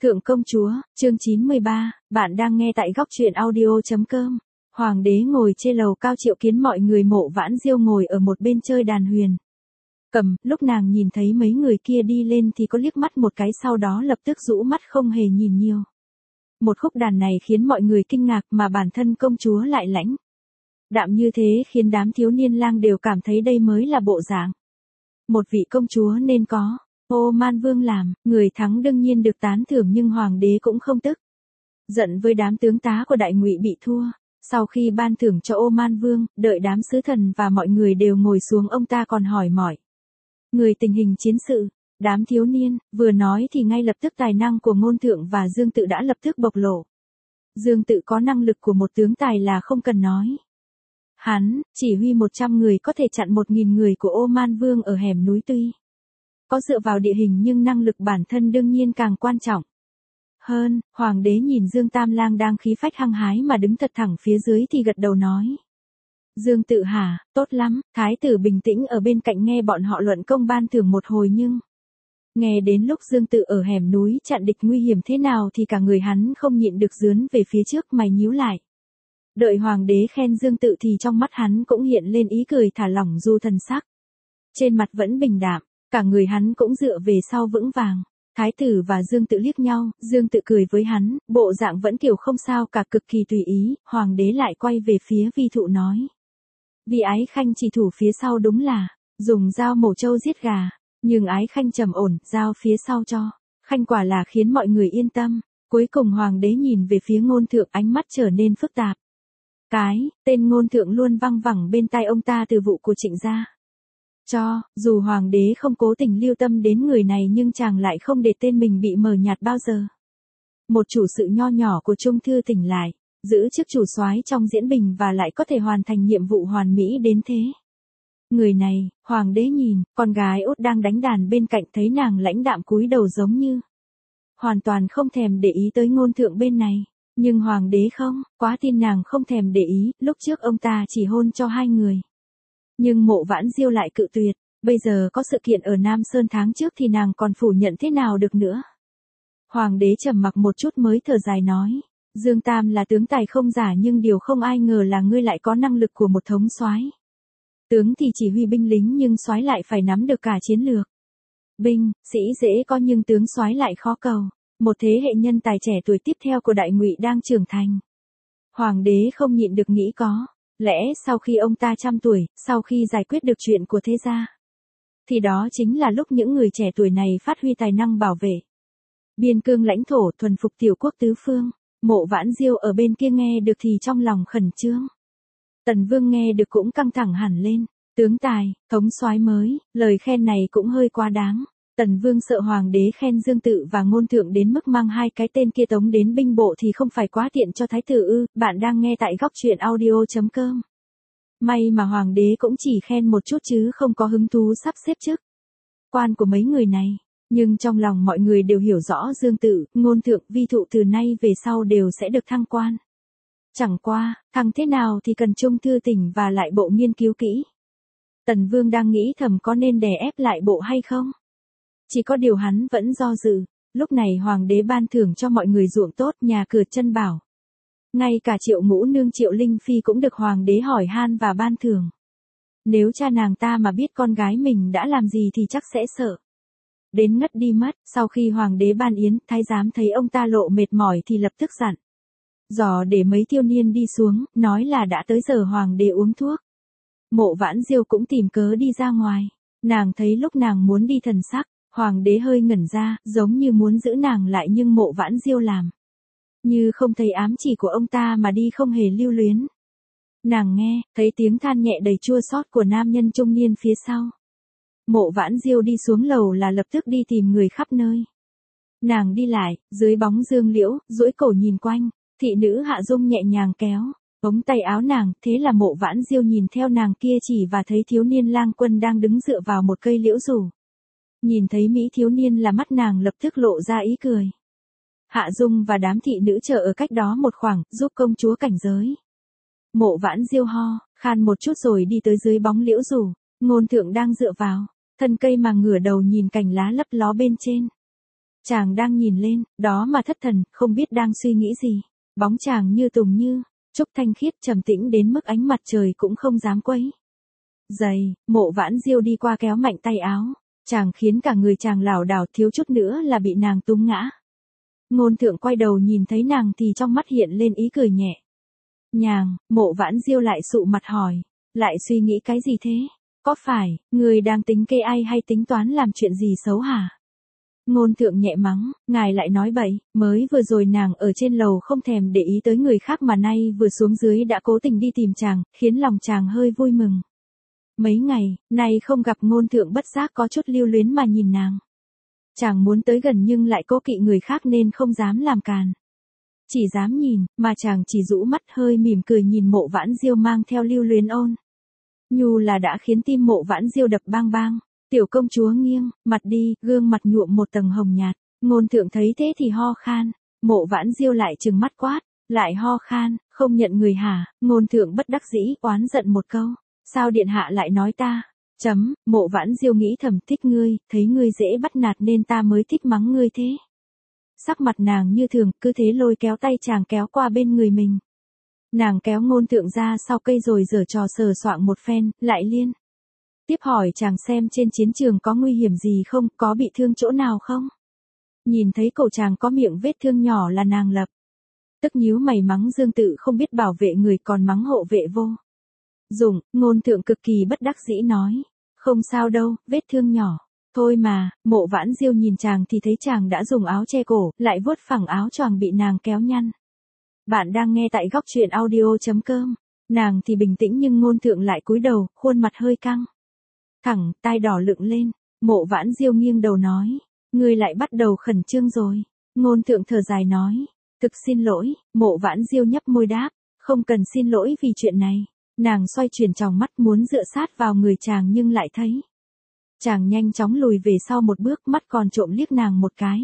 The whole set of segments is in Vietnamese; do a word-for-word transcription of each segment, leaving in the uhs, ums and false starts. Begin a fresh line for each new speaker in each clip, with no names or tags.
Thượng công chúa, chương chín mươi ba, bạn đang nghe tại góc truyện audio.com. Hoàng đế ngồi trên lầu cao triệu kiến mọi người. Mộ Vãn Diêu ngồi ở một bên chơi đàn huyền. Cầm, lúc nàng nhìn thấy mấy người kia đi lên thì có liếc mắt một cái, sau đó lập tức rũ mắt không hề nhìn nhiều. Một khúc đàn này khiến mọi người kinh ngạc mà bản thân công chúa lại lãnh đạm như thế, khiến đám thiếu niên lang đều cảm thấy đây mới là bộ dạng một vị công chúa nên có. Ô Man Vương làm, người thắng đương nhiên được tán thưởng, nhưng hoàng đế cũng không tức giận với đám tướng tá của Đại Ngụy bị thua. Sau khi ban thưởng cho Ô Man Vương, đợi đám sứ thần và mọi người đều ngồi xuống, ông ta còn hỏi mọi người tình hình chiến sự. Đám thiếu niên vừa nói thì ngay lập tức tài năng của Ngôn Thượng và Dương Tự đã lập tức bộc lộ. Dương Tự có năng lực của một tướng tài là không cần nói. Hắn chỉ huy một trăm người có thể chặn một nghìn người của Ô Man Vương ở hẻm núi, tuy có dựa vào địa hình nhưng năng lực bản thân đương nhiên càng quan trọng hơn. Hoàng đế nhìn Dương Tam Lang đang khí phách hăng hái mà đứng thật thẳng phía dưới thì gật đầu nói: Dương Tự hả, tốt lắm. Thái tử bình tĩnh ở bên cạnh nghe bọn họ luận công ban thưởng một hồi, nhưng nghe đến lúc Dương Tự ở hẻm núi chặn địch nguy hiểm thế nào thì cả người hắn không nhịn được rướn về phía trước, mày nhíu lại. Đợi hoàng đế khen Dương Tự thì trong mắt hắn cũng hiện lên ý cười thả lỏng, dù thần sắc trên mặt vẫn bình đạm, cả người hắn cũng dựa về sau vững vàng. Thái tử và Dương Tự liếc nhau, Dương Tự cười với hắn, bộ dạng vẫn kiểu không sao cả, cực kỳ tùy ý. Hoàng đế lại quay về phía Vi Thụ nói: Vì Ái Khanh chỉ thủ phía sau đúng là dùng dao mổ trâu giết gà, nhưng Ái Khanh trầm ổn, giao phía sau cho Khanh quả là khiến mọi người yên tâm. Cuối cùng hoàng đế nhìn về phía Ngôn Thượng, ánh mắt trở nên phức tạp. Cái tên Ngôn Thượng luôn văng vẳng bên tai ông ta từ vụ của Trịnh gia. Cho dù hoàng đế không cố tình lưu tâm đến người này, nhưng chàng lại không để tên mình bị mờ nhạt bao giờ. Một chủ sự nho nhỏ của Trung Thư tỉnh lại, giữ chức chủ soái trong diễn bình và lại có thể hoàn thành nhiệm vụ hoàn mỹ đến thế. Người này, hoàng đế nhìn, con gái út đang đánh đàn bên cạnh, thấy nàng lãnh đạm cúi đầu giống như hoàn toàn không thèm để ý tới Ngôn Thượng bên này. Nhưng hoàng đế không quá tin nàng không thèm để ý, lúc trước ông ta chỉ hôn cho hai người. Nhưng Mộ Vãn Diêu lại cự tuyệt, bây giờ có sự kiện ở Nam Sơn tháng trước thì nàng còn phủ nhận thế nào được nữa. Hoàng đế trầm mặc một chút mới thở dài nói: Dương Tam là tướng tài không giả, nhưng điều không ai ngờ là ngươi lại có năng lực của một thống soái. Tướng thì chỉ huy binh lính, nhưng soái lại phải nắm được cả chiến lược. Binh sĩ dễ có nhưng tướng soái lại khó cầu. Một thế hệ nhân tài trẻ tuổi tiếp theo của Đại Ngụy đang trưởng thành. Hoàng đế không nhịn được nghĩ có lẽ sau khi ông ta trăm tuổi, sau khi giải quyết được chuyện của thế gia, thì đó chính là lúc những người trẻ tuổi này phát huy tài năng bảo vệ biên cương lãnh thổ, thuần phục tiểu quốc tứ phương. Mộ Vãn Diêu ở bên kia nghe được thì trong lòng khẩn trương. Tần Vương nghe được cũng căng thẳng hẳn lên. Tướng tài, thống soái mới, lời khen này cũng hơi quá đáng. Tần Vương sợ hoàng đế khen Dương Tự và Ngôn Thượng đến mức mang hai cái tên kia tống đến binh bộ thì không phải quá tiện cho thái tử ư. Bạn đang nghe tại góc truyện audio.com. May mà hoàng đế cũng chỉ khen một chút chứ không có hứng thú sắp xếp chức quan của mấy người này. Nhưng trong lòng mọi người đều hiểu rõ Dương Tự, Ngôn Thượng, Vi Thụ từ nay về sau đều sẽ được thăng quan. Chẳng qua, thăng thế nào thì cần Trung Thư tỉnh và lại bộ nghiên cứu kỹ. Tần Vương đang nghĩ thầm có nên đè ép lại bộ hay không. Chỉ có điều hắn vẫn do dự. Lúc này hoàng đế ban thưởng cho mọi người ruộng tốt, nhà cửa chân bảo. Ngay cả Triệu Ngũ Nương Triệu Linh Phi cũng được hoàng đế hỏi han và ban thưởng. Nếu cha nàng ta mà biết con gái mình đã làm gì thì chắc sẽ sợ đến ngất đi mất. Sau khi hoàng đế ban yến, thái giám thấy ông ta lộ mệt mỏi thì lập tức dặn dò để mấy thiếu niên đi xuống, nói là đã tới giờ hoàng đế uống thuốc. Mộ Vãn Diêu cũng tìm cớ đi ra ngoài. Nàng thấy lúc nàng muốn đi thần sắc hoàng đế hơi ngẩn ra, giống như muốn giữ nàng lại, nhưng Mộ Vãn Diêu làm như không thấy ám chỉ của ông ta mà đi không hề lưu luyến. Nàng nghe thấy tiếng than nhẹ đầy chua xót của nam nhân trung niên phía sau. Mộ Vãn Diêu đi xuống lầu là lập tức đi tìm người khắp nơi. Nàng đi lại dưới bóng dương liễu, duỗi cổ nhìn quanh. Thị nữ Hạ Dung nhẹ nhàng kéo ống tay áo nàng, thế là Mộ Vãn Diêu nhìn theo nàng kia chỉ và thấy thiếu niên lang quân đang đứng dựa vào một cây liễu rủ. Nhìn thấy mỹ thiếu niên là mắt nàng lập tức lộ ra ý cười. Hạ Dung và đám thị nữ chờ ở cách đó một khoảng, giúp công chúa cảnh giới. Mộ Vãn Diêu ho khan một chút rồi đi tới dưới bóng liễu rủ. Ngôn Thượng đang dựa vào thân cây mà ngửa đầu nhìn cành lá lấp ló bên trên. Chàng đang nhìn lên, đó mà thất thần, không biết đang suy nghĩ gì. Bóng chàng như tùng như, trúc thanh khiết trầm tĩnh đến mức ánh mặt trời cũng không dám quấy. Giày, Mộ Vãn Diêu đi qua kéo mạnh tay áo. Chàng khiến cả người chàng lảo đảo thiếu chút nữa là bị nàng túm ngã. Ngôn Thượng quay đầu nhìn thấy nàng thì trong mắt hiện lên ý cười nhẹ. Nhàng, Mộ Vãn Diêu lại sụ mặt hỏi. Lại suy nghĩ cái gì thế? Có phải, người đang tính kê ai hay tính toán làm chuyện gì xấu hả? Ngôn Thượng nhẹ mắng, ngài lại nói bậy, mới vừa rồi nàng ở trên lầu không thèm để ý tới người khác mà nay vừa xuống dưới đã cố tình đi tìm chàng, khiến lòng chàng hơi vui mừng. Mấy ngày, nay không gặp Ngôn Thượng bất giác có chút lưu luyến mà nhìn nàng. Chàng muốn tới gần nhưng lại cố kỵ người khác nên không dám làm càn. Chỉ dám nhìn, mà chàng chỉ rũ mắt hơi mỉm cười nhìn Mộ Vãn Diêu mang theo lưu luyến ôn nhu là đã khiến tim Mộ Vãn Diêu đập bang bang. Tiểu công chúa nghiêng, mặt đi, gương mặt nhuộm một tầng hồng nhạt. Ngôn Thượng thấy thế thì ho khan. Mộ Vãn Diêu lại trừng mắt quát, lại ho khan, không nhận người hả? Ngôn Thượng bất đắc dĩ, oán giận một câu. Sao điện hạ lại nói ta? Chấm, Mộ Vãn Diêu nghĩ thầm thích ngươi, thấy ngươi dễ bắt nạt nên ta mới thích mắng ngươi thế. Sắc mặt nàng như thường, cứ thế lôi kéo tay chàng kéo qua bên người mình. Nàng kéo Ngôn Thượng ra sau cây rồi giở trò sờ soạng một phen, lại liên tiếp hỏi chàng xem trên chiến trường có nguy hiểm gì không, có bị thương chỗ nào không. Nhìn thấy cổ chàng có miệng vết thương nhỏ là nàng lập tức nhíu mày mắng Dương Tự không biết bảo vệ người còn mắng hộ vệ vô dụng. Ngôn Thượng cực kỳ bất đắc dĩ nói, không sao đâu, vết thương nhỏ thôi mà. Mộ Vãn Diêu nhìn chàng thì thấy chàng đã dùng áo che cổ, lại vuốt phẳng áo choàng bị nàng kéo nhăn. Bạn đang nghe tại góc truyện audio chấm com. Nàng thì bình tĩnh nhưng Ngôn Thượng lại cúi đầu, khuôn mặt hơi căng thẳng, tai đỏ lựng lên. Mộ Vãn Diêu nghiêng đầu nói, ngươi lại bắt đầu khẩn trương rồi. Ngôn Thượng thở dài nói, thực xin lỗi. Mộ Vãn Diêu nhấp môi đáp, không cần xin lỗi vì chuyện này. Nàng xoay chuyển tròng mắt muốn dựa sát vào người chàng nhưng lại thấy chàng nhanh chóng lùi về sau một bước, mắt còn trộm liếc nàng một cái.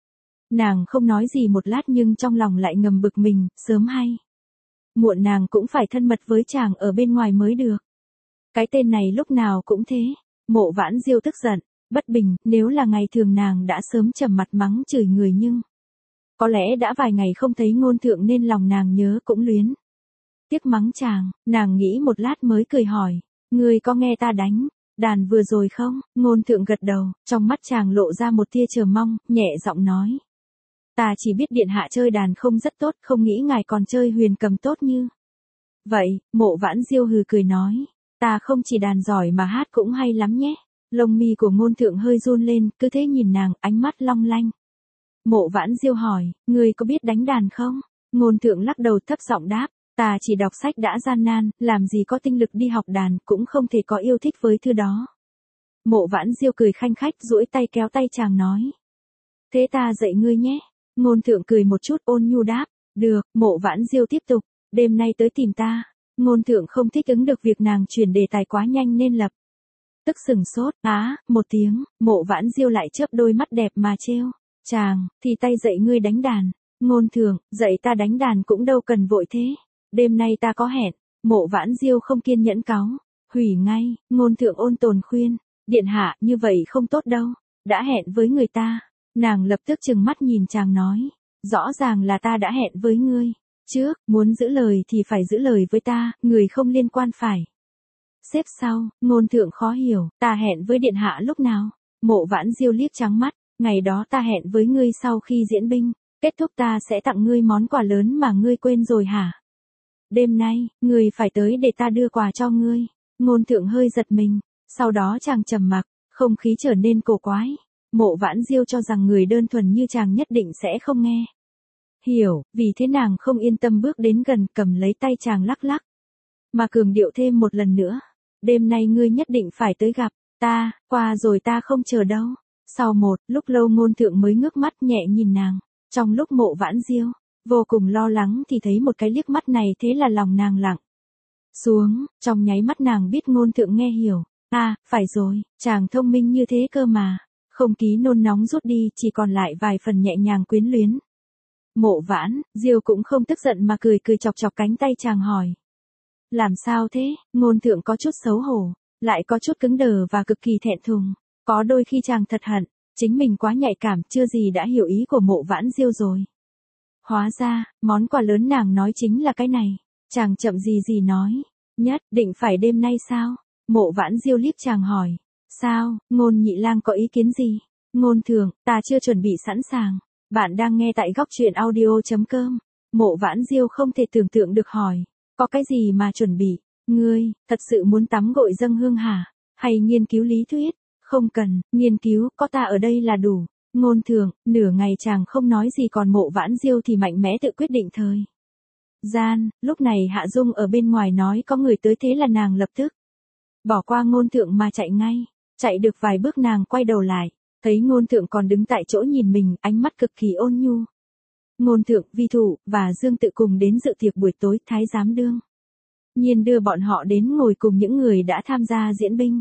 Nàng không nói gì một lát nhưng trong lòng lại ngầm bực mình, sớm hay muộn nàng cũng phải thân mật với chàng ở bên ngoài mới được. Cái tên này lúc nào cũng thế. Mộ Vãn Diêu tức giận, bất bình, nếu là ngày thường nàng đã sớm trầm mặt mắng chửi người nhưng có lẽ đã vài ngày không thấy Ngôn Thượng nên lòng nàng nhớ cũng luyến tiếc mắng chàng. Nàng nghĩ một lát mới cười hỏi, ngươi có nghe ta đánh đàn vừa rồi không? Ngôn Thượng gật đầu, trong mắt chàng lộ ra một tia chờ mong, nhẹ giọng nói, ta chỉ biết điện hạ chơi đàn không rất tốt, không nghĩ ngài còn chơi huyền cầm tốt như vậy. Mộ Vãn Diêu hừ cười nói, ta không chỉ đàn giỏi mà hát cũng hay lắm nhé. Lông mi của Ngôn Thượng hơi run lên, cứ thế nhìn nàng, ánh mắt long lanh. Mộ Vãn Diêu hỏi, ngươi có biết đánh đàn không? Ngôn Thượng lắc đầu thấp giọng đáp, ta chỉ đọc sách đã gian nan, làm gì có tinh lực đi học đàn, cũng không thể có yêu thích với thứ đó. Mộ Vãn Diêu cười khanh khách duỗi tay kéo tay chàng nói, thế ta dạy ngươi nhé. Ngôn Thượng cười một chút ôn nhu đáp, được. Mộ Vãn Diêu tiếp tục, đêm nay tới tìm ta. Ngôn Thượng không thích ứng được việc nàng chuyển đề tài quá nhanh nên lập tức sừng sốt, á, một tiếng. Mộ Vãn Diêu lại chớp đôi mắt đẹp mà trêu, chàng, thì tay dạy ngươi đánh đàn. Ngôn Thượng, dạy ta đánh đàn cũng đâu cần vội thế. Đêm nay ta có hẹn. Mộ Vãn Diêu không kiên nhẫn cáu, hủy ngay. Ngôn Thượng ôn tồn khuyên, điện hạ, như vậy không tốt đâu. Đã hẹn với người ta. Nàng lập tức trừng mắt nhìn chàng nói, rõ ràng là ta đã hẹn với ngươi trước, muốn giữ lời thì phải giữ lời với ta, người không liên quan phải xếp sau. Ngôn Thượng khó hiểu, ta hẹn với điện hạ lúc nào? Mộ Vãn Diêu liếc trắng mắt, ngày đó ta hẹn với ngươi sau khi diễn binh kết thúc ta sẽ tặng ngươi món quà lớn mà ngươi quên rồi hả? Đêm nay, ngươi phải tới để ta đưa quà cho ngươi. Ngôn Thượng hơi giật mình, sau đó chàng trầm mặc, không khí trở nên cổ quái. Mộ Vãn Diêu cho rằng người đơn thuần như chàng nhất định sẽ không nghe hiểu, vì thế nàng không yên tâm bước đến gần, cầm lấy tay chàng lắc lắc, mà cường điệu thêm một lần nữa, đêm nay ngươi nhất định phải tới gặp ta, qua rồi ta không chờ đâu. Sau một lúc lâu Ngôn Thượng mới ngước mắt nhẹ nhìn nàng, trong lúc Mộ Vãn Diêu vô cùng lo lắng thì thấy một cái liếc mắt này, thế là lòng nàng lặng xuống, trong nháy mắt nàng biết Ngôn Thượng nghe hiểu. À, phải rồi, chàng thông minh như thế cơ mà. Không khí nôn nóng rút đi, chỉ còn lại vài phần nhẹ nhàng quyến luyến. Mộ Vãn Diêu cũng không tức giận mà cười cười chọc chọc cánh tay chàng hỏi, làm sao thế? Ngôn Thượng có chút xấu hổ, lại có chút cứng đờ và cực kỳ thẹn thùng. Có đôi khi chàng thật hận, Chính mình quá nhạy cảm, chưa gì đã hiểu ý của Mộ Vãn Diêu rồi. Hóa ra, món quà lớn nàng nói chính là cái này. Chàng chậm gì gì nói. Nhất định phải đêm nay sao? Mộ Vãn Diêu liếc chàng hỏi. Sao, Ngôn nhị lang có ý kiến gì? Ngôn thượng, ta chưa chuẩn bị sẵn sàng. Bạn đang nghe tại góc truyện audio.com. Mộ Vãn Diêu không thể tưởng tượng được hỏi. Có cái gì mà chuẩn bị? Ngươi, thật sự muốn tắm gội dâng hương hả? Hay nghiên cứu lý thuyết? Không cần, nghiên cứu, có ta ở đây là đủ. Ngôn thượng, nửa ngày chàng không nói gì còn Mộ Vãn Diêu thì mạnh mẽ tự quyết định thời. Gian, lúc này Hạ Dung ở bên ngoài nói có người tới thế là nàng lập tức. Bỏ qua Ngôn thượng mà chạy ngay. Chạy được vài bước nàng quay đầu lại. Thấy Ngôn thượng còn đứng tại chỗ nhìn mình, ánh mắt cực kỳ ôn nhu. Ngôn thượng, Vi Thụ, và Dương Tự cùng đến dự tiệc buổi tối, Thái giám đương nhiên đưa bọn họ đến ngồi cùng những người đã tham gia diễn binh.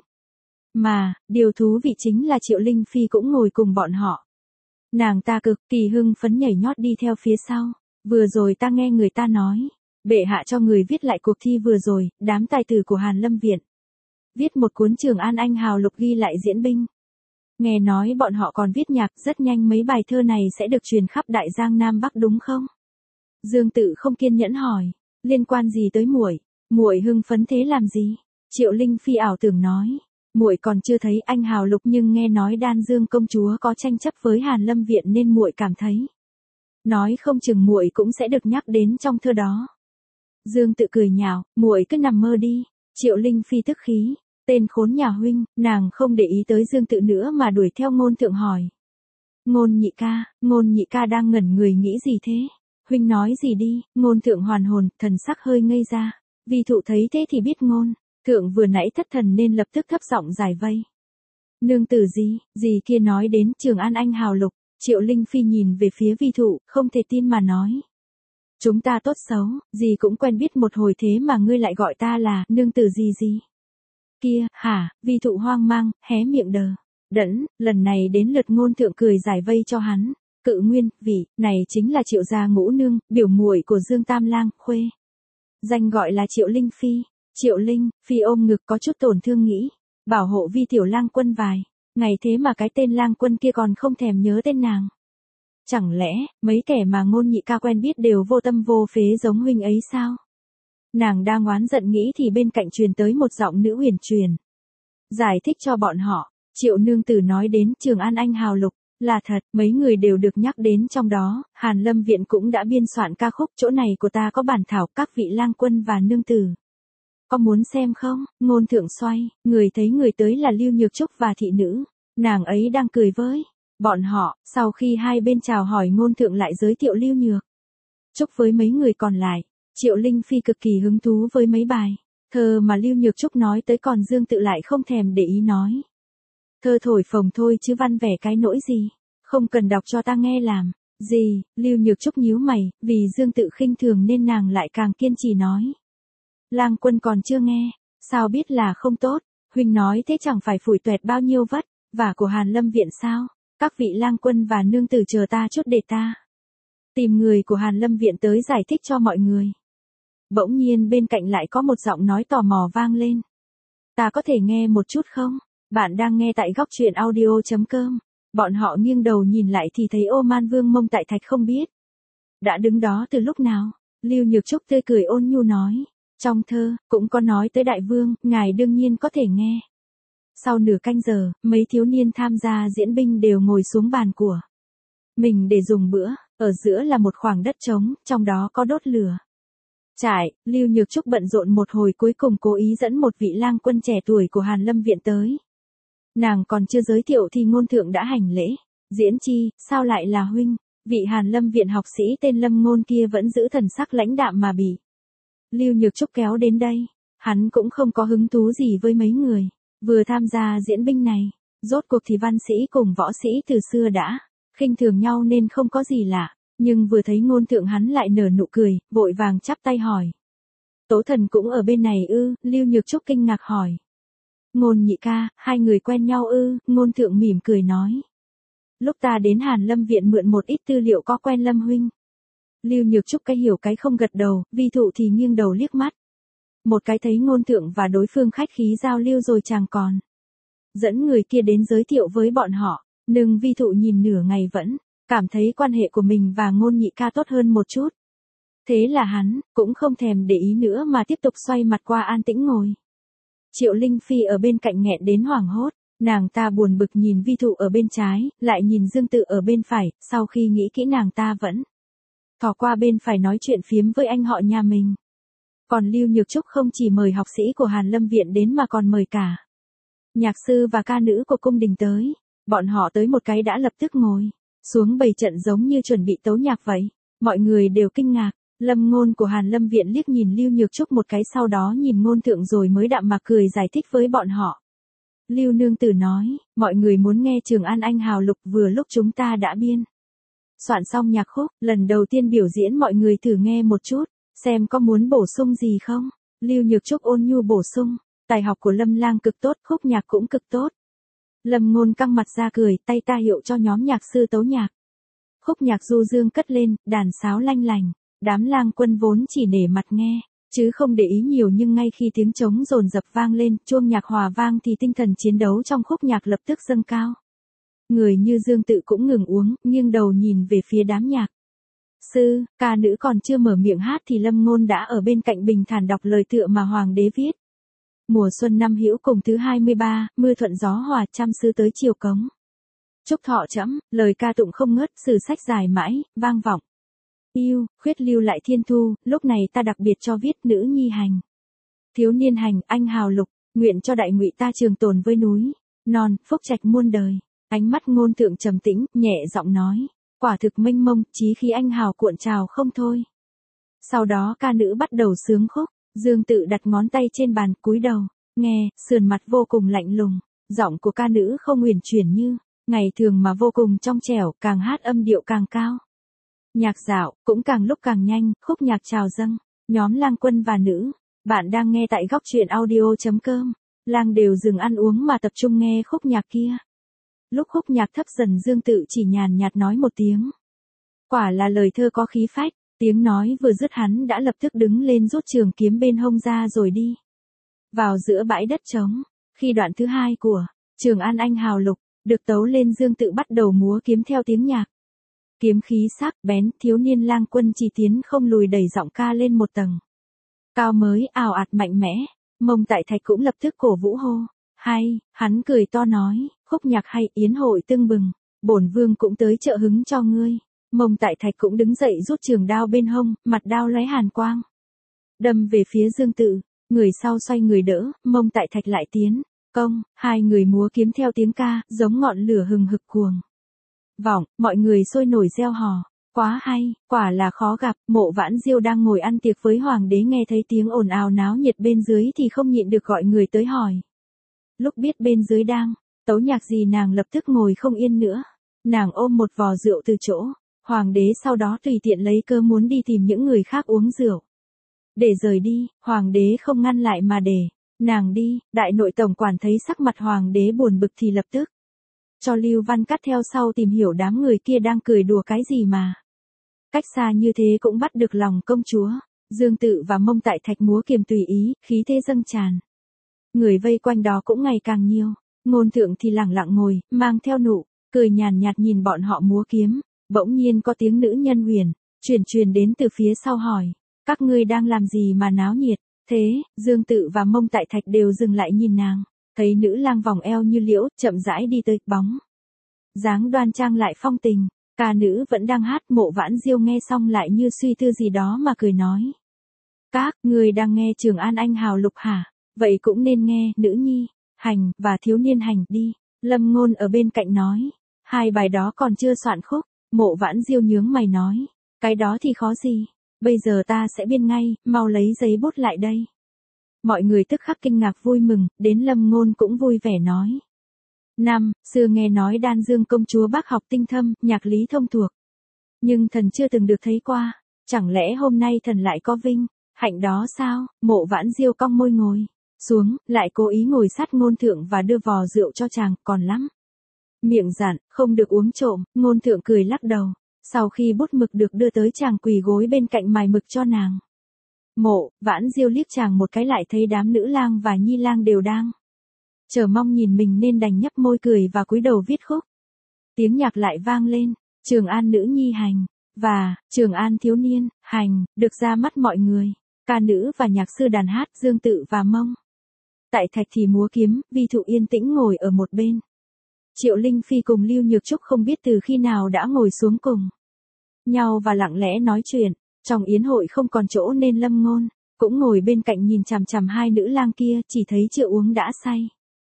Mà, điều thú vị chính là Triệu Linh Phi cũng ngồi cùng bọn họ. Nàng ta cực kỳ hưng phấn nhảy nhót đi theo phía sau. Vừa rồi ta nghe người ta nói, bệ hạ cho người viết lại cuộc thi vừa rồi, đám tài tử của Hàn Lâm Viện. Viết một cuốn Trường An Anh Hào Lục ghi lại diễn binh. Nghe nói bọn họ còn viết nhạc, rất nhanh mấy bài thơ này sẽ được truyền khắp Đại Giang Nam Bắc đúng không? Dương Tự không kiên nhẫn hỏi, liên quan gì tới muội? Muội hưng phấn thế làm gì? Triệu Linh Phi ảo tưởng nói, muội còn chưa thấy Anh Hào Lục nhưng nghe nói Đan Dương công chúa có tranh chấp với Hàn Lâm Viện nên muội cảm thấy, nói không chừng muội cũng sẽ được nhắc đến trong thơ đó. Dương Tự cười nhạo, muội cứ nằm mơ đi. Triệu Linh Phi tức khí, tên khốn nhà huynh, nàng không để ý tới Dương Tự nữa mà đuổi theo Ngôn thượng hỏi. Ngôn nhị ca, Ngôn nhị ca đang ngẩn người nghĩ gì thế? Huynh nói gì đi? Ngôn thượng hoàn hồn, thần sắc hơi ngây ra. Vi Thụ thấy thế thì biết Ngôn thượng vừa nãy thất thần nên lập tức thấp giọng giải vây. Nương tử gì, gì kia nói đến Trường An Anh Hào Lục. Triệu Linh Phi nhìn về phía Vi Thụ, không thể tin mà nói. Chúng ta tốt xấu, gì cũng quen biết một hồi thế mà ngươi lại gọi ta là nương tử gì gì. Kia, hả? Vi Thụ hoang mang, hé miệng đờ đẫn, lần này đến lượt Ngôn thượng cười giải vây cho hắn. Cự nguyên, vị, này chính là Triệu gia ngũ nương, biểu muội của Dương Tam Lang, khuê. Danh gọi là Triệu Linh Phi. Triệu Linh Phi ôm ngực có chút tổn thương nghĩ, bảo hộ Vi tiểu lang quân vài ngày thế mà cái tên lang quân kia còn không thèm nhớ tên nàng. Chẳng lẽ, mấy kẻ mà Ngôn nhị ca quen biết đều vô tâm vô phế giống huynh ấy sao? Nàng đang oán giận nghĩ thì bên cạnh truyền tới một giọng nữ huyền truyền. Giải thích cho bọn họ, Triệu nương tử nói đến Trường An Anh Hào Lục, là thật, mấy người đều được nhắc đến trong đó, Hàn Lâm Viện cũng đã biên soạn ca khúc, chỗ này của ta có bản thảo các vị lang quân và nương tử. Có muốn xem không? Ngôn thượng xoay, người thấy người tới là Lưu Nhược Trúc và thị nữ, nàng ấy đang cười với bọn họ, sau khi hai bên chào hỏi Ngôn thượng lại giới thiệu Lưu Nhược Trúc với mấy người còn lại. Triệu Linh Phi cực kỳ hứng thú với mấy bài thơ mà Lưu Nhược Trúc nói tới còn Dương Tự lại không thèm để ý nói. Thơ thổi phồng thôi chứ văn vẻ cái nỗi gì, không cần đọc cho ta nghe làm gì. Lưu Nhược Trúc nhíu mày, vì Dương Tự khinh thường nên nàng lại càng kiên trì nói. Lang quân còn chưa nghe, sao biết là không tốt, huynh nói thế chẳng phải phủi tuẹt bao nhiêu vất vả của Hàn Lâm Viện sao? Các vị lang quân và nương tử chờ ta chút để ta tìm người của Hàn Lâm Viện tới giải thích cho mọi người. Bỗng nhiên bên cạnh lại có một giọng nói tò mò vang lên. Ta có thể nghe một chút không? Bạn đang nghe tại góc truyện audio.com. Bọn họ nghiêng đầu nhìn lại thì thấy Ô Man Vương Mông Tại Thạch không biết đã đứng đó từ lúc nào. Lưu Nhược Trúc tươi cười ôn nhu nói. Trong thơ, cũng có nói tới đại vương, ngài đương nhiên có thể nghe. Sau nửa canh giờ, mấy thiếu niên tham gia diễn binh đều ngồi xuống bàn của mình để dùng bữa. Ở giữa là một khoảng đất trống, trong đó có đốt lửa trại. Lưu Nhược Trúc bận rộn một hồi cuối cùng cố ý dẫn một vị lang quân trẻ tuổi của Hàn Lâm Viện tới. Nàng còn chưa giới thiệu thì Ngôn thượng đã hành lễ. Diễn chi, sao lại là huynh? Vị Hàn Lâm Viện học sĩ tên Lâm Ngôn kia vẫn giữ thần sắc lãnh đạm mà bị Lưu Nhược Trúc kéo đến đây. Hắn cũng không có hứng thú gì với mấy người vừa tham gia diễn binh này. Rốt cuộc thì văn sĩ cùng võ sĩ từ xưa đã khinh thường nhau nên không có gì lạ. Nhưng vừa thấy Ngôn thượng hắn lại nở nụ cười, vội vàng chắp tay hỏi. Tố thần cũng ở bên này ư? Lưu Nhược Trúc kinh ngạc hỏi. Ngôn nhị ca, hai người quen nhau ư? Ngôn thượng mỉm cười nói. Lúc ta đến Hàn Lâm Viện mượn một ít tư liệu có quen Lâm huynh. Lưu Nhược Trúc cái hiểu cái không gật đầu, Vi Thụ thì nghiêng đầu liếc mắt. Một cái thấy Ngôn thượng và đối phương khách khí giao lưu rồi chàng còn dẫn người kia đến giới thiệu với bọn họ. Nương vi thụ nhìn nửa ngày vẫn cảm thấy quan hệ của mình và Ngôn nhị ca tốt hơn một chút. Thế là hắn cũng không thèm để ý nữa mà tiếp tục xoay mặt qua an tĩnh ngồi. Triệu Linh Phi ở bên cạnh nghẹn đến hoảng hốt, nàng ta buồn bực nhìn vi thụ ở bên trái, lại nhìn Dương Tự ở bên phải, sau khi nghĩ kỹ nàng ta vẫn thò qua bên phải nói chuyện phiếm với anh họ nhà mình. Còn Lưu Nhược Trúc không chỉ mời học sĩ của Hàn Lâm Viện đến mà còn mời cả nhạc sư và ca nữ của cung đình tới. Bọn họ tới một cái đã lập tức ngồi xuống bày trận giống như chuẩn bị tấu nhạc vậy. Mọi người đều kinh ngạc. Lâm Ngôn của Hàn Lâm Viện liếc nhìn Lưu Nhược Trúc một cái, sau đó nhìn Ngôn Thượng rồi mới đạm mạc cười giải thích với bọn họ. Lưu nương tử nói, mọi người muốn nghe Trường An Anh Hào Lục vừa lúc chúng ta đã biên soạn xong nhạc khúc, lần đầu tiên biểu diễn, mọi người thử nghe một chút, xem có muốn bổ sung gì không. Lưu Nhược Trúc ôn nhu bổ sung, tài học của Lâm lang cực tốt, khúc nhạc cũng cực tốt. Lâm Ngôn căng mặt ra cười, tay ta hiệu cho nhóm nhạc sư tấu nhạc. Khúc nhạc du dương cất lên, đàn sáo lanh lành, đám lang quân vốn chỉ nể mặt nghe, chứ không để ý nhiều, nhưng ngay khi tiếng trống dồn dập vang lên, chuông nhạc hòa vang thì tinh thần chiến đấu trong khúc nhạc lập tức dâng cao. Người như Dương Tự cũng ngừng uống, nghiêng đầu nhìn về phía đám nhạc sư, ca nữ còn chưa mở miệng hát thì Lâm Ngôn đã ở bên cạnh bình thản đọc lời tựa mà hoàng đế viết. Mùa xuân năm Hữu Cùng thứ hai mươi ba, mưa thuận gió hòa, trăm sư tới chiều cống. Chúc thọ trẫm, lời ca tụng không ngớt, sử sách dài mãi, vang vọng. Yêu, khuyết lưu lại thiên thu, lúc này ta đặc biệt cho viết nữ nhi hành. Thiếu niên hành, anh hào lục, nguyện cho đại ngụy ta trường tồn với núi non, phúc trạch muôn đời. Ánh mắt Ngôn Thượng trầm tĩnh, nhẹ giọng nói, quả thực mênh mông, chí khí anh hào cuộn trào không thôi. Sau đó ca nữ bắt đầu sướng khúc, Dương Tự đặt ngón tay trên bàn, cúi đầu, nghe, sườn mặt vô cùng lạnh lùng, giọng của ca nữ không uyển chuyển như ngày thường mà vô cùng trong trẻo, càng hát âm điệu càng cao. Nhạc dạo cũng càng lúc càng nhanh, khúc nhạc trào dâng, nhóm lang quân và nữ, bạn đang nghe tại góc truyện audio.com, lang đều dừng ăn uống mà tập trung nghe khúc nhạc kia. Lúc khúc nhạc thấp dần, Dương Tự chỉ nhàn nhạt nói một tiếng. Quả là lời thơ có khí phách, tiếng nói vừa dứt hắn đã lập tức đứng lên rút trường kiếm bên hông ra rồi đi vào giữa bãi đất trống. Khi đoạn thứ hai của Trường An Anh Hào Lục được tấu lên, Dương Tự bắt đầu múa kiếm theo tiếng nhạc. Kiếm khí sắc bén, thiếu niên lang quân chỉ tiến không lùi đẩy giọng ca lên một tầng cao mới, ào ạt mạnh mẽ. Mông Tại Thạch cũng lập tức cổ vũ hô hay, hắn cười to nói, khúc nhạc hay, yến hội tưng bừng, bổn vương cũng tới trợ hứng cho ngươi. Mông Tại Thạch cũng đứng dậy rút trường đao bên hông, mặt đao lóe hàn quang, đâm về phía Dương Tự. Người sau xoay người đỡ, Mông Tại Thạch lại tiến công, hai người múa kiếm theo tiếng ca, giống ngọn lửa hừng hực cuồng vọng, mọi người sôi nổi reo hò, quá hay, quả là khó gặp. Mộ Vãn Diêu đang ngồi ăn tiệc với hoàng đế, nghe thấy tiếng ồn ào náo nhiệt bên dưới thì không nhịn được gọi người tới hỏi. Lúc biết bên dưới đang tấu nhạc gì, nàng lập tức ngồi không yên nữa, nàng ôm một vò rượu từ chỗ hoàng đế, sau đó tùy tiện lấy cơ muốn đi tìm những người khác uống rượu để rời đi. Hoàng đế không ngăn lại mà để nàng đi. Đại nội tổng quản thấy sắc mặt hoàng đế buồn bực thì lập tức cho Lưu Văn Cát theo sau tìm hiểu đám người kia đang cười đùa cái gì mà cách xa như thế cũng bắt được lòng công chúa. Dương Tự và Mông Tại Thạch múa kiềm tùy ý, khí thế dâng tràn. Người vây quanh đó cũng ngày càng nhiều. Ngôn Thượng thì lẳng lặng ngồi, mang theo nụ cười nhàn nhạt nhìn bọn họ múa kiếm. Bỗng nhiên có tiếng nữ nhân huyền truyền truyền đến từ phía sau hỏi, các ngươi đang làm gì mà náo nhiệt thế? Dương Tự và Mông Tại Thạch đều dừng lại nhìn nàng, thấy nữ lang vòng eo như liễu, chậm rãi đi tới, bóng dáng đoan trang lại phong tình. Ca nữ vẫn đang hát. Mộ Vãn Diêu nghe xong lại như suy tư gì đó mà cười nói, các ngươi đang nghe Trường An Anh Hào Lục hả? Vậy cũng nên nghe nữ nhi hành và thiếu niên hành đi. Lâm Ngôn ở bên cạnh nói, hai bài đó còn chưa soạn khúc. Mộ Vãn Diêu nhướng mày nói, cái đó thì khó gì, bây giờ ta sẽ biên ngay, mau lấy giấy bút lại đây. Mọi người tức khắc kinh ngạc vui mừng, đến Lâm Ngôn cũng vui vẻ nói. Năm, xưa nghe nói Đan Dương công chúa bác học tinh thâm, nhạc lý thông thuộc. Nhưng thần chưa từng được thấy qua, chẳng lẽ hôm nay thần lại có vinh hạnh đó sao? Mộ Vãn Diêu cong môi ngồi xuống, lại cố ý ngồi sát Ngôn Thượng và đưa vò rượu cho chàng, còn lắm miệng dặn, không được uống trộm. Ngôn Thượng cười lắc đầu, sau khi bút mực được đưa tới, chàng quỳ gối bên cạnh mài mực cho nàng. Mộ Vãn Diêu liếc chàng một cái, lại thấy đám nữ lang và nhi lang đều đang chờ mong nhìn mình nên đành nhấp môi cười và cúi đầu viết khúc. Tiếng nhạc lại vang lên, Trường An nữ nhi hành, và, Trường An thiếu niên, hành, được ra mắt mọi người, ca nữ và nhạc sư đàn hát Dương Tự và Mông. Tại thạch thì múa kiếm, Vi Thụ yên tĩnh ngồi ở một bên. Triệu Linh Phi cùng Lưu Nhược Trúc không biết từ khi nào đã ngồi xuống cùng nhau và lặng lẽ nói chuyện, trong yến hội không còn chỗ nên Lâm Ngôn cũng ngồi bên cạnh nhìn chằm chằm hai nữ lang kia, chỉ thấy chưa uống đã say.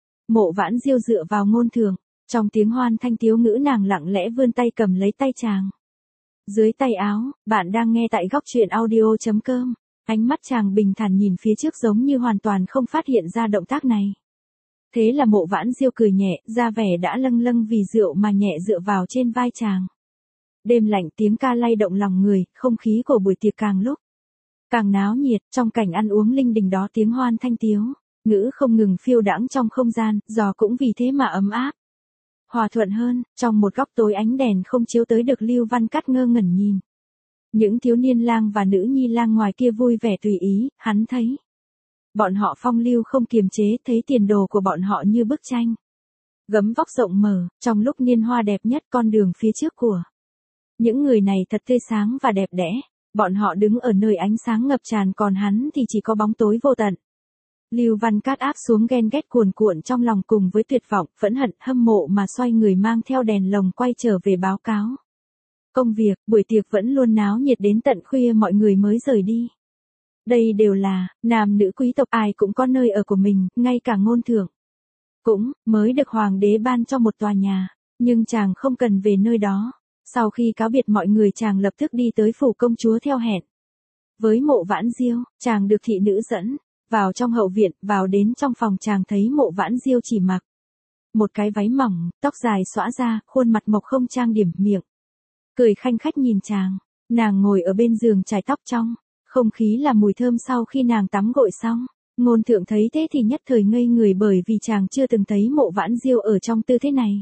Mộ Vãn Diêu dựa vào Ngôn Thượng, trong tiếng hoan thanh tiếu ngữ nàng lặng lẽ vươn tay cầm lấy tay chàng. Dưới tay áo, bạn đang nghe tại góc truyện audio chấm com. Ánh mắt chàng bình thản nhìn phía trước giống như hoàn toàn không phát hiện ra động tác này. Thế là Mộ Vãn Diêu cười nhẹ, ra vẻ đã lâng lâng vì rượu mà nhẹ dựa vào trên vai chàng. Đêm lạnh tiếng ca lay động lòng người, không khí của buổi tiệc càng lúc càng náo nhiệt, trong cảnh ăn uống linh đình đó tiếng hoan thanh tiếu, ngữ không ngừng phiêu đãng trong không gian, gió cũng vì thế mà ấm áp. Hòa thuận hơn, trong một góc tối ánh đèn không chiếu tới được Lưu Văn Cát ngơ ngẩn nhìn. Những thiếu niên lang và nữ nhi lang ngoài kia vui vẻ tùy ý, hắn thấy. Bọn họ phong lưu không kiềm chế, thấy tiền đồ của bọn họ như bức tranh. Gấm vóc rộng mở, trong lúc niên hoa đẹp nhất con đường phía trước của. Những người này thật tươi sáng và đẹp đẽ, bọn họ đứng ở nơi ánh sáng ngập tràn còn hắn thì chỉ có bóng tối vô tận. Lưu Văn Cát áp xuống ghen ghét cuồn cuộn trong lòng cùng với tuyệt vọng, phẫn hận, hâm mộ mà xoay người mang theo đèn lồng quay trở về báo cáo. Công việc, buổi tiệc vẫn luôn náo nhiệt đến tận khuya mọi người mới rời đi. Đây đều là, nam nữ quý tộc ai cũng có nơi ở của mình, ngay cả Ngôn Thượng. Cũng, mới được hoàng đế ban cho một tòa nhà, nhưng chàng không cần về nơi đó. Sau khi cáo biệt mọi người chàng lập tức đi tới phủ công chúa theo hẹn. Với Mộ Vãn Diêu, chàng được thị nữ dẫn, vào trong hậu viện, vào đến trong phòng chàng thấy Mộ Vãn Diêu chỉ mặc một cái váy mỏng, tóc dài xõa ra, khuôn mặt mộc không trang điểm, miệng cười khanh khách nhìn chàng. Nàng ngồi ở bên giường chải tóc trong, không khí là mùi thơm sau khi nàng tắm gội xong. Ngôn Thượng thấy thế thì nhất thời ngây người bởi vì chàng chưa từng thấy Mộ Vãn Diêu ở trong tư thế này.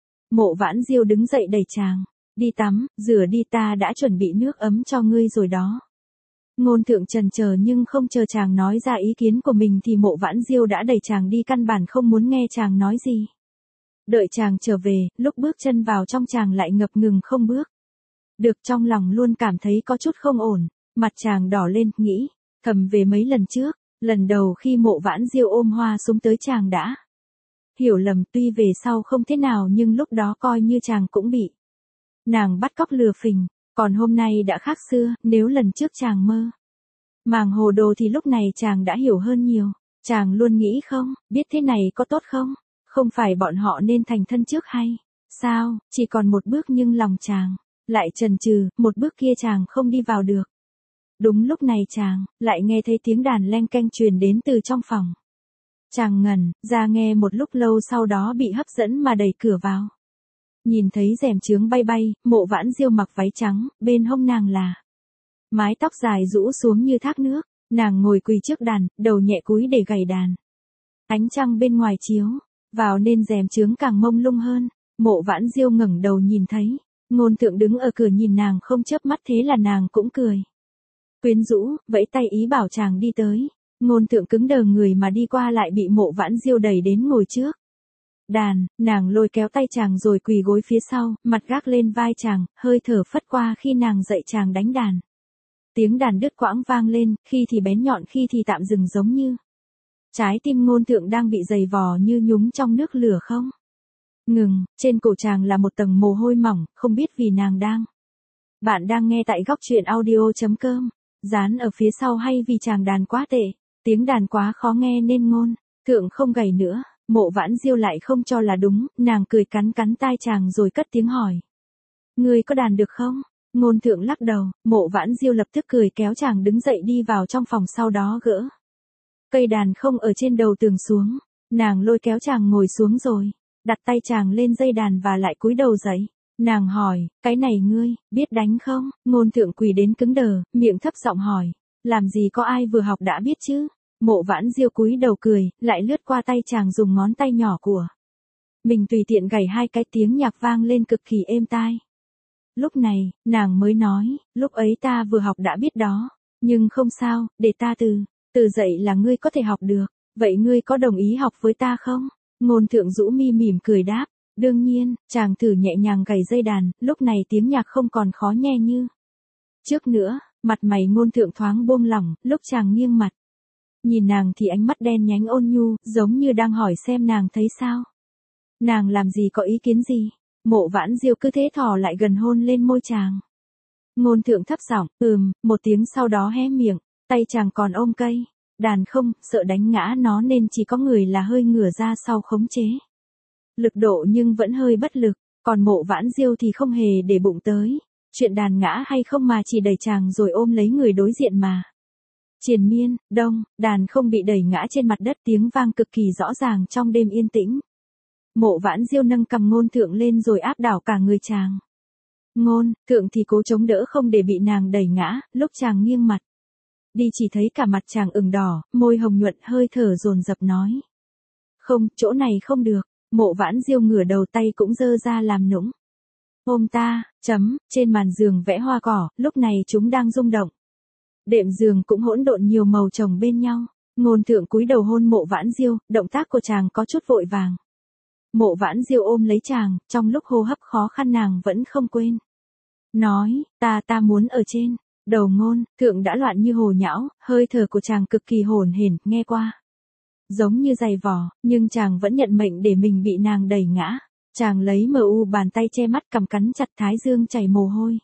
Mộ Vãn Diêu đứng dậy đẩy chàng, đi tắm, rửa đi, ta đã chuẩn bị nước ấm cho ngươi rồi đó. Ngôn Thượng chần chờ nhưng không chờ chàng nói ra ý kiến của mình thì Mộ Vãn Diêu đã đẩy chàng đi, căn bản không muốn nghe chàng nói gì. Đợi chàng trở về, lúc bước chân vào trong chàng lại ngập ngừng không bước được, trong lòng luôn cảm thấy có chút không ổn, mặt chàng đỏ lên, nghĩ thầm về mấy lần trước, lần đầu khi Mộ Vãn Diêu ôm hoa súng tới chàng đã hiểu lầm, tuy về sau không thế nào nhưng lúc đó coi như chàng cũng bị nàng bắt cóc lừa phình, còn hôm nay đã khác xưa, nếu lần trước chàng mơ màng hồ đồ thì lúc này chàng đã hiểu hơn nhiều. Chàng luôn nghĩ không, biết thế này có tốt không, không phải bọn họ nên thành thân trước hay sao, chỉ còn một bước nhưng lòng chàng lại chần chừ, một bước kia chàng không đi vào được. Đúng lúc này chàng lại nghe thấy tiếng đàn leng keng truyền đến từ trong phòng. Chàng ngẩn ra nghe một lúc lâu, sau đó bị hấp dẫn mà đẩy cửa vào. Nhìn thấy rèm chướng bay bay, Mộ Vãn Diêu mặc váy trắng, bên hông nàng là mái tóc dài rũ xuống như thác nước, nàng ngồi quỳ trước đàn, đầu nhẹ cúi để gảy đàn. Ánh trăng bên ngoài chiếu vào nên rèm chướng càng mông lung hơn. Mộ Vãn Diêu ngẩng đầu nhìn thấy Ngôn Thượng đứng ở cửa nhìn nàng không chớp mắt, thế là nàng cũng cười quyến rũ, vẫy tay ý bảo chàng đi tới. Ngôn Thượng cứng đờ người mà đi qua lại bị Mộ Vãn Diêu đẩy đến ngồi trước đàn, nàng lôi kéo tay chàng rồi quỳ gối phía sau, mặt gác lên vai chàng, hơi thở phất qua khi nàng dạy chàng đánh đàn. Tiếng đàn đứt quãng vang lên, khi thì bén nhọn khi thì tạm dừng, giống như trái tim Ngôn Thượng đang bị giày vò như nhúng trong nước lửa không ngừng. Trên cổ chàng là một tầng mồ hôi mỏng, không biết vì nàng đang. Bạn đang nghe tại góc truyện audio chấm com. Dán ở phía sau hay vì chàng đàn quá tệ, tiếng đàn quá khó nghe nên Ngôn Thượng không gảy nữa. Mộ Vãn Diêu lại không cho là đúng, nàng cười cắn cắn tai chàng rồi cất tiếng hỏi. Ngươi có đàn được không? Ngôn Thượng lắc đầu. Mộ Vãn Diêu lập tức cười kéo chàng đứng dậy đi vào trong phòng, sau đó gỡ cây đàn không ở trên đầu tường xuống. Nàng lôi kéo chàng ngồi xuống rồi đặt tay chàng lên dây đàn và lại cúi đầu dậy. Nàng hỏi, cái này ngươi biết đánh không? Ngôn Thượng quỳ đến cứng đờ, miệng thấp giọng hỏi, làm gì có ai vừa học đã biết chứ? Mộ Vãn Diêu cúi đầu cười, lại lướt qua tay chàng dùng ngón tay nhỏ của mình tùy tiện gảy hai cái, tiếng nhạc vang lên cực kỳ êm tai. Lúc này, nàng mới nói, lúc ấy ta vừa học đã biết đó, nhưng không sao, để ta từ từ dậy là ngươi có thể học được, vậy ngươi có đồng ý học với ta không? Ngôn Thượng rũ mi mỉm cười đáp, Đương nhiên, chàng thử nhẹ nhàng gảy dây đàn, lúc này tiếng nhạc không còn khó nghe như trước nữa, mặt mày ngôn thượng thoáng buông lỏng, lúc chàng nghiêng mặt. Nhìn nàng thì ánh mắt đen nhánh ôn nhu, giống như đang hỏi xem nàng thấy sao. Nàng làm gì có ý kiến gì, Mộ Vãn Diêu cứ thế thò lại gần hôn lên môi chàng. Ngôn thượng thấp giọng, ừm, một tiếng sau đó hé miệng, tay chàng còn ôm cây. Đàn không, sợ đánh ngã nó nên chỉ có người là hơi ngửa ra sau khống chế. Lực độ nhưng vẫn hơi bất lực, còn Mộ Vãn Diêu thì không hề để bụng tới. Chuyện đàn ngã hay không mà chỉ đẩy chàng rồi ôm lấy người đối diện mà. Triền miên, đông, đàn không bị đẩy ngã trên mặt đất, tiếng vang cực kỳ rõ ràng trong đêm yên tĩnh. Mộ Vãn Diêu nâng cầm ngôn thượng lên rồi áp đảo cả người chàng. Ngôn, thượng thì cố chống đỡ không để bị nàng đẩy ngã, lúc chàng nghiêng mặt. Đi chỉ thấy cả mặt chàng ửng đỏ, môi hồng nhuận, hơi thở dồn dập nói. Không, chỗ này không được. Mộ Vãn Diêu ngửa đầu, tay cũng giơ ra làm nũng. Ôm ta, chấm, trên màn giường vẽ hoa cỏ, lúc này chúng đang rung động. Đệm giường cũng hỗn độn nhiều màu chồng bên nhau. Ngôn thượng cúi đầu hôn Mộ Vãn Diêu, động tác của chàng có chút vội vàng. Mộ Vãn Diêu ôm lấy chàng, trong lúc hô hấp khó khăn nàng vẫn không quên. Nói, ta ta muốn ở trên. Đầu ngôn thượng đã loạn như hồ nhão, hơi thở của chàng cực kỳ hổn hển, nghe qua giống như giày vò, nhưng chàng vẫn nhận mệnh để mình bị nàng đẩy ngã. Chàng lấy mờ u bàn tay che mắt, cầm cắn chặt thái dương chảy mồ hôi.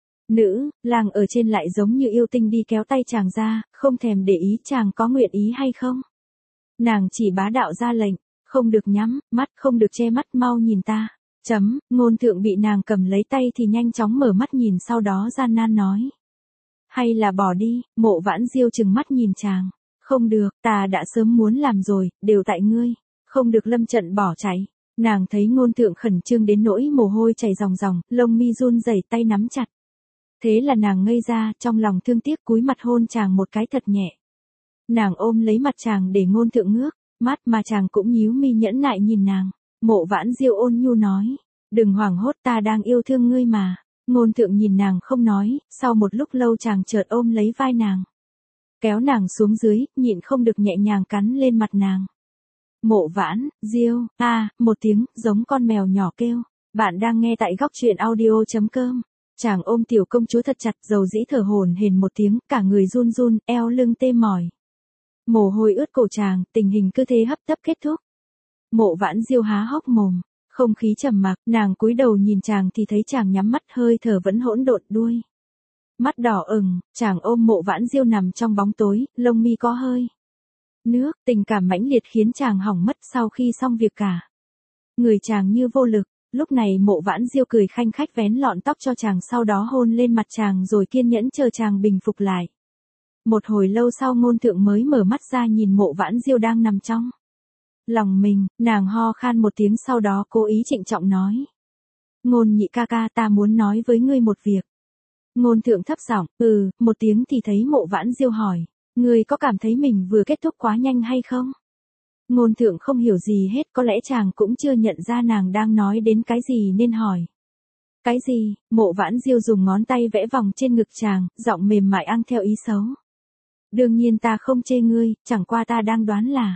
Nữ lang ở trên lại giống như yêu tinh đi kéo tay chàng ra, không thèm để ý chàng có nguyện ý hay không. Nàng chỉ bá đạo ra lệnh, không được nhắm mắt, không được che mắt, mau nhìn ta. Chấm, ngôn thượng bị nàng cầm lấy tay thì nhanh chóng mở mắt nhìn, sau đó gian nan nói. Hay là bỏ đi. Mộ Vãn Diêu trừng mắt nhìn chàng. Không được, ta đã sớm muốn làm rồi, đều tại ngươi. Không được lâm trận bỏ chạy. Nàng thấy ngôn thượng khẩn trương đến nỗi mồ hôi chảy ròng ròng, lông mi run rẩy, tay nắm chặt. Thế là nàng ngây ra, trong lòng thương tiếc cúi mặt hôn chàng một cái thật nhẹ. Nàng ôm lấy mặt chàng để ngôn thượng ngước mắt, mà chàng cũng nhíu mi nhẫn nại nhìn nàng. Mộ Vãn Diêu ôn nhu nói. Đừng hoảng hốt, ta đang yêu thương ngươi mà. Ngôn thượng nhìn nàng không nói, sau một lúc lâu chàng chợt ôm lấy vai nàng. Kéo nàng xuống dưới, nhịn không được nhẹ nhàng cắn lên mặt nàng. Mộ Vãn Diêu, a, à, một tiếng, giống con mèo nhỏ kêu. Bạn đang nghe tại góc truyện audio chấm com. Chàng ôm tiểu công chúa thật chặt, dầu dĩ thở hổn hển một tiếng, cả người run run, eo lưng tê mỏi. Mồ hôi ướt cổ chàng, tình hình cứ thế hấp tấp kết thúc. Mộ Vãn Diêu há hốc mồm, không khí trầm mặc, nàng cúi đầu nhìn chàng thì thấy chàng nhắm mắt, hơi thở vẫn hỗn độn, đuôi mắt đỏ ửng. Chàng ôm Mộ Vãn Diêu nằm trong bóng tối, lông mi có hơi nước, tình cảm mãnh liệt khiến chàng hỏng mất. Sau khi xong việc cả người chàng như vô lực. Lúc này Mộ Vãn Diêu cười khanh khách vén lọn tóc cho chàng, sau đó hôn lên mặt chàng rồi kiên nhẫn chờ chàng bình phục lại. Một hồi lâu sau ngôn thượng mới mở mắt ra nhìn Mộ Vãn Diêu đang nằm trong lòng mình, nàng ho khan một tiếng, sau đó cố ý trịnh trọng nói. Ngôn nhị ca ca, ta muốn nói với ngươi một việc. Ngôn thượng thấp giọng, ừ, một tiếng thì thấy Mộ Vãn Diêu hỏi. Ngươi có cảm thấy mình vừa kết thúc quá nhanh hay không? Ngôn thượng không hiểu gì hết, có lẽ chàng cũng chưa nhận ra nàng đang nói đến cái gì nên hỏi. Cái gì? Mộ Vãn Diêu dùng ngón tay vẽ vòng trên ngực chàng, giọng mềm mại ăn theo ý xấu. Đương nhiên ta không chê ngươi, chẳng qua ta đang đoán là.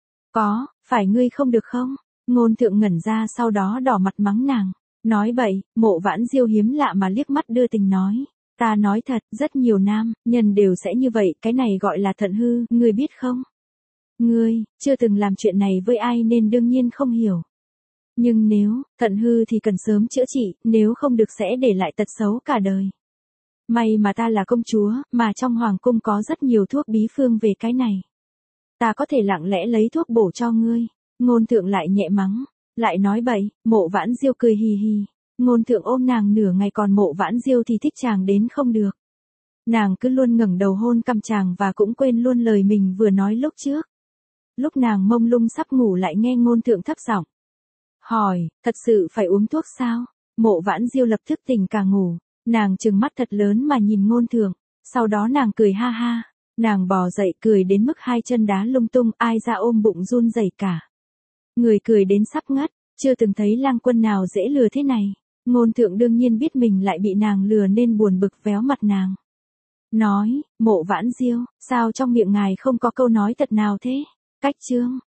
Có, phải ngươi không được không? Ngôn thượng ngẩn ra, sau đó đỏ mặt mắng nàng. Nói bậy. Mộ Vãn Diêu hiếm lạ mà liếc mắt đưa tình nói. Ta nói thật, rất nhiều nam nhân đều sẽ như vậy, cái này gọi là thận hư, ngươi biết không? Ngươi chưa từng làm chuyện này với ai nên đương nhiên không hiểu. Nhưng nếu thận hư thì cần sớm chữa trị, nếu không được sẽ để lại tật xấu cả đời. May mà ta là công chúa, mà trong hoàng cung có rất nhiều thuốc bí phương về cái này. Ta có thể lặng lẽ lấy thuốc bổ cho ngươi. Ngôn thượng lại nhẹ mắng, lại nói bậy. Mộ Vãn Diêu cười hì hì. Ngôn thượng ôm nàng nửa ngày, còn Mộ Vãn Diêu thì thích chàng đến không được. Nàng cứ luôn ngẩng đầu hôn cằm chàng và cũng quên luôn lời mình vừa nói lúc trước. Lúc nàng mông lung sắp ngủ lại nghe ngôn thượng thấp giọng hỏi, thật sự phải uống thuốc sao? Mộ Vãn Diêu lập tức tỉnh cả ngủ. Nàng trừng mắt thật lớn mà nhìn ngôn thượng. Sau đó nàng cười ha ha. Nàng bò dậy cười đến mức hai chân đá lung tung, ai ra ôm bụng run rẩy cả. Người cười đến sắp ngất, chưa từng thấy lang quân nào dễ lừa thế này. Ngôn thượng đương nhiên biết mình lại bị nàng lừa nên buồn bực véo mặt nàng. Nói, Mộ Vãn Diêu, sao trong miệng ngài không có câu nói thật nào thế? Cách chương